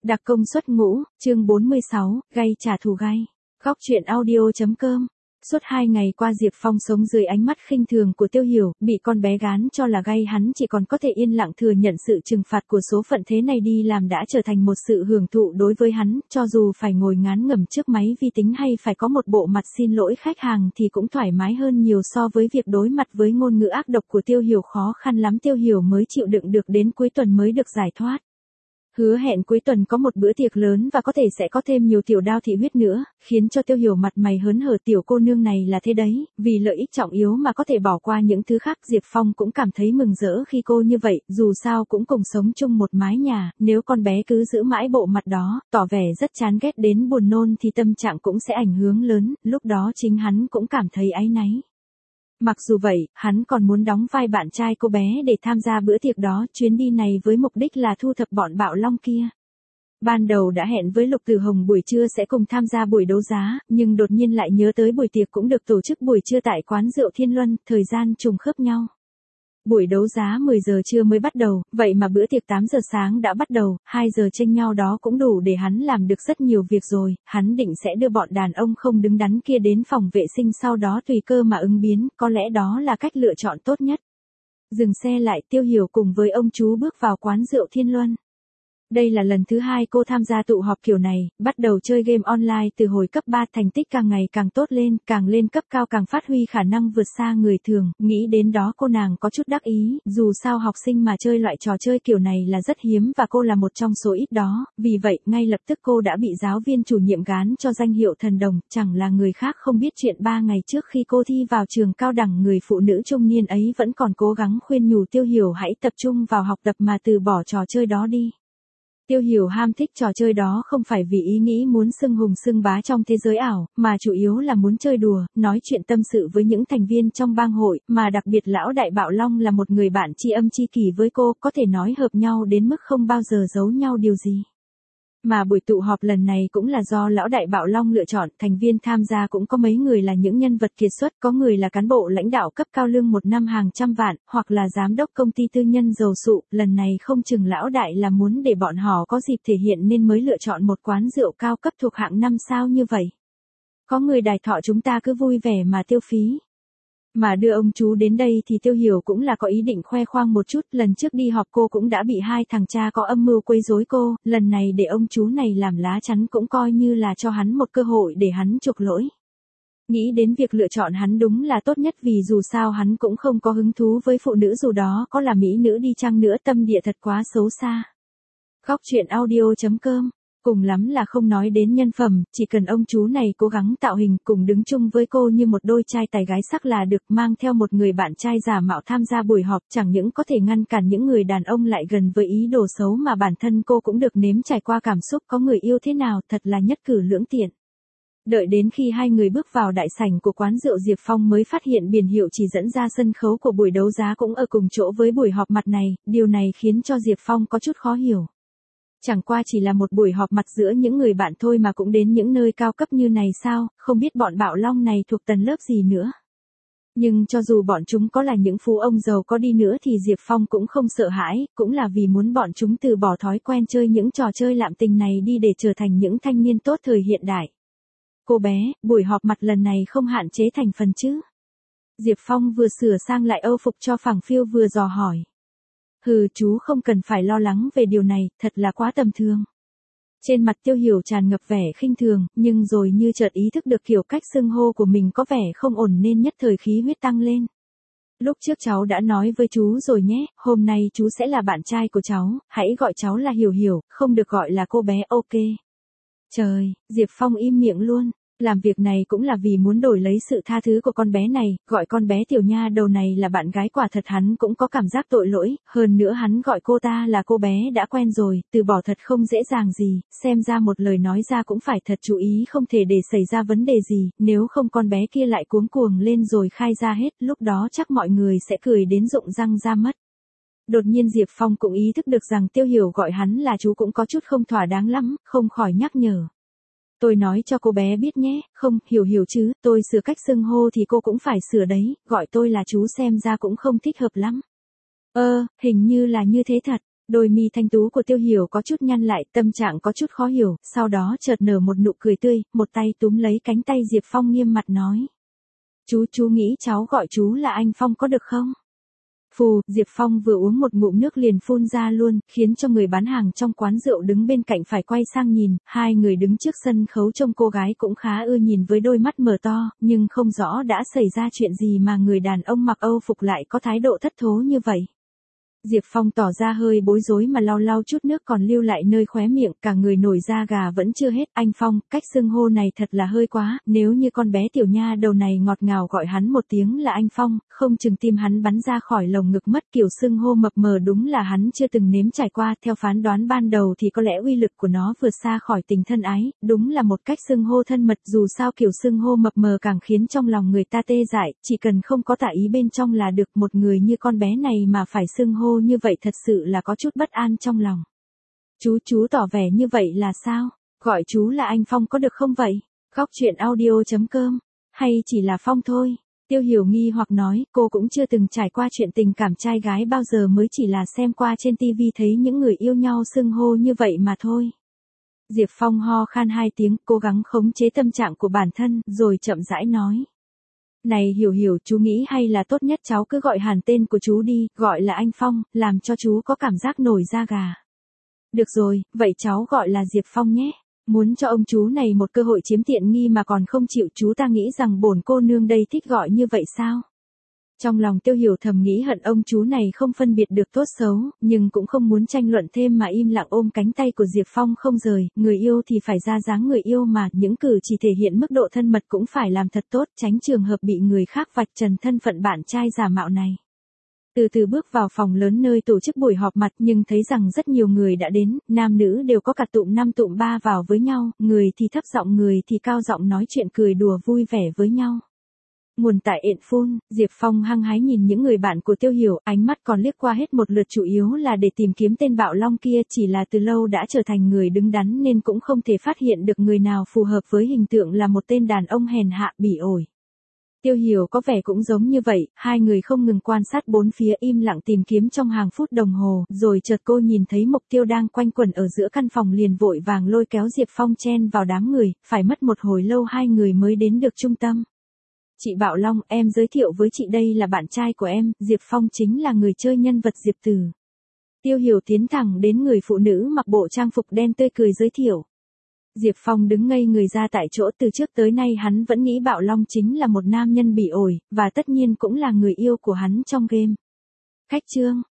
Đặc công xuất ngũ, chương 46, gay trả thù gay. Góc truyện audio.com. Suốt 2 ngày qua Diệp Phong sống dưới ánh mắt khinh thường của Tiêu Hiểu, bị con bé gán cho là gay hắn chỉ còn có thể yên lặng thừa nhận sự trừng phạt của số phận thế này đi làm đã trở thành một sự hưởng thụ đối với hắn, cho dù phải ngồi ngán ngẩm trước máy vi tính hay phải có một bộ mặt xin lỗi khách hàng thì cũng thoải mái hơn nhiều so với việc đối mặt với ngôn ngữ ác độc của Tiêu Hiểu. Khó khăn lắm Tiêu Hiểu mới chịu đựng được, đến cuối tuần mới được giải thoát. Hứa hẹn cuối tuần có một bữa tiệc lớn và có thể sẽ có thêm nhiều tiểu đao thị huyết nữa, khiến cho Tiêu Hiểu mặt mày hớn hở. Tiểu cô nương này là thế đấy, vì lợi ích trọng yếu mà có thể bỏ qua những thứ khác. Diệp Phong cũng cảm thấy mừng rỡ khi cô như vậy, dù sao cũng cùng sống chung một mái nhà, nếu con bé cứ giữ mãi bộ mặt đó, tỏ vẻ rất chán ghét đến buồn nôn thì tâm trạng cũng sẽ ảnh hưởng lớn, lúc đó chính hắn cũng cảm thấy áy náy. Mặc dù vậy, hắn còn muốn đóng vai bạn trai cô bé để tham gia bữa tiệc đó, chuyến đi này với mục đích là thu thập bọn bạo long kia. Ban đầu đã hẹn với Lục Tử Hồng buổi trưa sẽ cùng tham gia buổi đấu giá, nhưng đột nhiên lại nhớ tới buổi tiệc cũng được tổ chức buổi trưa tại quán rượu Thiên Luân, thời gian trùng khớp nhau. Buổi đấu giá 10 giờ trưa mới bắt đầu, vậy mà bữa tiệc 8 giờ sáng đã bắt đầu, 2 giờ chênh nhau đó cũng đủ để hắn làm được rất nhiều việc rồi. Hắn định sẽ đưa bọn đàn ông không đứng đắn kia đến phòng vệ sinh, sau đó tùy cơ mà ứng biến, có lẽ đó là cách lựa chọn tốt nhất. Dừng xe lại, Tiêu Hiểu cùng với ông chú bước vào quán rượu Thiên Luân. Đây là lần thứ 2 cô tham gia tụ họp kiểu này, bắt đầu chơi game online từ hồi cấp 3, thành tích càng ngày càng tốt lên, càng lên cấp cao càng phát huy khả năng vượt xa người thường, nghĩ đến đó cô nàng có chút đắc ý, dù sao học sinh mà chơi loại trò chơi kiểu này là rất hiếm và cô là một trong số ít đó, vì vậy ngay lập tức cô đã bị giáo viên chủ nhiệm gán cho danh hiệu thần đồng, chẳng là người khác không biết chuyện 3 ngày trước khi cô thi vào trường cao đẳng, người phụ nữ trung niên ấy vẫn còn cố gắng khuyên nhủ Tiêu Hiểu hãy tập trung vào học tập mà từ bỏ trò chơi đó đi. Tiêu Hiểu ham thích trò chơi đó không phải vì ý nghĩ muốn xưng hùng xưng bá trong thế giới ảo, mà chủ yếu là muốn chơi đùa, nói chuyện tâm sự với những thành viên trong bang hội, mà đặc biệt lão đại Bạo Long là một người bạn tri âm tri kỷ với cô, có thể nói hợp nhau đến mức không bao giờ giấu nhau điều gì. Mà buổi tụ họp lần này cũng là do lão đại Bạo Long lựa chọn, thành viên tham gia cũng có mấy người là những nhân vật kiệt xuất, có người là cán bộ lãnh đạo cấp cao lương một năm hàng trăm vạn, hoặc là giám đốc công ty tư nhân giàu sụ, lần này không chừng lão đại là muốn để bọn họ có dịp thể hiện nên mới lựa chọn một quán rượu cao cấp thuộc hạng 5 sao như vậy. Có người đài thọ chúng ta cứ vui vẻ mà tiêu phí. Mà đưa ông chú đến đây thì Tiêu Hiểu cũng là có ý định khoe khoang một chút, lần trước đi họp cô cũng đã bị 2 thằng cha có âm mưu quấy rối cô, lần này để ông chú này làm lá chắn cũng coi như là cho hắn một cơ hội để hắn chuộc lỗi. Nghĩ đến việc lựa chọn hắn đúng là tốt nhất, vì dù sao hắn cũng không có hứng thú với phụ nữ, dù đó có là mỹ nữ đi chăng nữa, tâm địa thật quá xấu xa. Góc truyện audio.com. Cùng lắm là không nói đến nhân phẩm, chỉ cần ông chú này cố gắng tạo hình cùng đứng chung với cô như một đôi trai tài gái sắc là được. Mang theo một người bạn trai giả mạo tham gia buổi họp chẳng những có thể ngăn cản những người đàn ông lại gần với ý đồ xấu, mà bản thân cô cũng được nếm trải qua cảm xúc có người yêu thế nào, thật là nhất cử lưỡng tiện. Đợi đến khi 2 người bước vào đại sảnh của quán rượu, Diệp Phong mới phát hiện biển hiệu chỉ dẫn ra sân khấu của buổi đấu giá cũng ở cùng chỗ với buổi họp mặt này, điều này khiến cho Diệp Phong có chút khó hiểu. Chẳng qua chỉ là một buổi họp mặt giữa những người bạn thôi mà cũng đến những nơi cao cấp như này sao, không biết bọn Bạo Long này thuộc tầng lớp gì nữa. Nhưng cho dù bọn chúng có là những phú ông giàu có đi nữa thì Diệp Phong cũng không sợ hãi, cũng là vì muốn bọn chúng từ bỏ thói quen chơi những trò chơi lạm tình này đi để trở thành những thanh niên tốt thời hiện đại. Cô bé, buổi họp mặt lần này không hạn chế thành phần chứ? Diệp Phong vừa sửa sang lại âu phục cho phẳng phiu vừa dò hỏi. Hừ, chú không cần phải lo lắng về điều này, thật là quá tầm thường. Trên mặt Tiêu Hiểu tràn ngập vẻ khinh thường, nhưng rồi như chợt ý thức được kiểu cách xưng hô của mình có vẻ không ổn nên nhất thời khí huyết tăng lên. Lúc trước cháu đã nói với chú rồi nhé, hôm nay chú sẽ là bạn trai của cháu, hãy gọi cháu là Hiểu Hiểu, không được gọi là cô bé, ok. Trời, Diệp Phong im miệng luôn. Làm việc này cũng là vì muốn đổi lấy sự tha thứ của con bé này, gọi con bé tiểu nha đầu này là bạn gái quả thật hắn cũng có cảm giác tội lỗi, hơn nữa hắn gọi cô ta là cô bé đã quen rồi, từ bỏ thật không dễ dàng gì, xem ra một lời nói ra cũng phải thật chú ý không thể để xảy ra vấn đề gì, nếu không con bé kia lại cuống cuồng lên rồi khai ra hết, lúc đó chắc mọi người sẽ cười đến rụng răng ra mất. Đột nhiên Diệp Phong cũng ý thức được rằng Tiêu Hiểu gọi hắn là chú cũng có chút không thỏa đáng lắm, không khỏi nhắc nhở. Tôi nói cho cô bé biết nhé, không, hiểu chứ, tôi sửa cách xưng hô thì cô cũng phải sửa đấy, gọi tôi là chú xem ra cũng không thích hợp lắm. Hình như là như thế thật. Đôi mi thanh tú của Tiêu Hiểu có chút nhăn lại, tâm trạng có chút khó hiểu, sau đó chợt nở một nụ cười tươi, một tay túm lấy cánh tay Diệp Phong nghiêm mặt nói. Chú nghĩ cháu gọi chú là anh Phong có được không? Phù, Diệp Phong vừa uống một ngụm nước liền phun ra luôn, khiến cho người bán hàng trong quán rượu đứng bên cạnh phải quay sang nhìn, hai người đứng trước sân khấu trông cô gái cũng khá ưa nhìn với đôi mắt mở to, nhưng không rõ đã xảy ra chuyện gì mà người đàn ông mặc Âu phục lại có thái độ thất thố như vậy. Diệp Phong tỏ ra hơi bối rối mà lau lau chút nước còn lưu lại nơi khóe miệng, cả người nổi da gà vẫn chưa hết. Anh Phong, cách xưng hô này thật là hơi quá, nếu như con bé tiểu nha đầu này ngọt ngào gọi hắn một tiếng là anh Phong, không chừng tim hắn bắn ra khỏi lồng ngực mất. Kiểu xưng hô mập mờ đúng là hắn chưa từng nếm trải qua, theo phán đoán ban đầu thì có lẽ uy lực của nó vượt xa khỏi tình thân ái, đúng là một cách xưng hô thân mật. Dù sao kiểu xưng hô mập mờ càng khiến trong lòng người ta tê dại, chỉ cần không có tà ý bên trong là được. Một người như con bé này mà phải xưng hô như vậy thật sự là có chút bất an trong lòng. Chú tỏ vẻ như vậy là sao? Gọi chú là anh Phong có được không vậy? Góc chuyện audio.com. Hay chỉ là Phong thôi? Tiêu Hiểu nghi hoặc nói, cô cũng chưa từng trải qua chuyện tình cảm trai gái bao giờ, mới chỉ là xem qua trên tivi thấy những người yêu nhau xưng hô như vậy mà thôi. Diệp Phong ho khan hai tiếng, cố gắng khống chế tâm trạng của bản thân, rồi chậm rãi nói. Này Hiểu, chú nghĩ hay là tốt nhất cháu cứ gọi hẳn tên của chú đi, gọi là anh Phong, làm cho chú có cảm giác nổi da gà. Được rồi, vậy cháu gọi là Diệp Phong nhé. Muốn cho ông chú này một cơ hội chiếm tiện nghi mà còn không chịu, chú ta nghĩ rằng bổn cô nương đây thích gọi như vậy sao? Trong lòng Tiêu Hiểu thầm nghĩ hận ông chú này không phân biệt được tốt xấu, nhưng cũng không muốn tranh luận thêm mà im lặng ôm cánh tay của Diệp Phong không rời. Người yêu thì phải ra dáng người yêu mà, những cử chỉ thể hiện mức độ thân mật cũng phải làm thật tốt, tránh trường hợp bị người khác vạch trần thân phận bạn trai giả mạo này. Từ từ bước vào phòng lớn nơi tổ chức buổi họp mặt, nhưng thấy rằng rất nhiều người đã đến, nam nữ đều có cả tụm năm tụm ba vào với nhau, người thì thấp giọng người thì cao giọng nói chuyện cười đùa vui vẻ với nhau. Nguồn tại ện phun, Diệp Phong hăng hái nhìn những người bạn của Tiêu Hiểu, ánh mắt còn liếc qua hết một lượt, chủ yếu là để tìm kiếm tên bạo long kia, chỉ là từ lâu đã trở thành người đứng đắn nên cũng không thể phát hiện được người nào phù hợp với hình tượng là một tên đàn ông hèn hạ bỉ ổi. Tiêu Hiểu có vẻ cũng giống như vậy, hai người không ngừng quan sát bốn phía im lặng tìm kiếm trong hàng phút đồng hồ, rồi chợt cô nhìn thấy mục tiêu đang quanh quẩn ở giữa căn phòng liền vội vàng lôi kéo Diệp Phong chen vào đám người, phải mất một hồi lâu hai người mới đến được trung tâm. Chị Bạo Long, em giới thiệu với chị đây là bạn trai của em, Diệp Phong chính là người chơi nhân vật Diệp Tử. Tiêu Hiểu tiến thẳng đến người phụ nữ mặc bộ trang phục đen tươi cười giới thiệu. Diệp Phong đứng ngây người ra tại chỗ, từ trước tới nay hắn vẫn nghĩ Bạo Long chính là một nam nhân bỉ ổi, và tất nhiên cũng là người yêu của hắn trong game. Khách trương,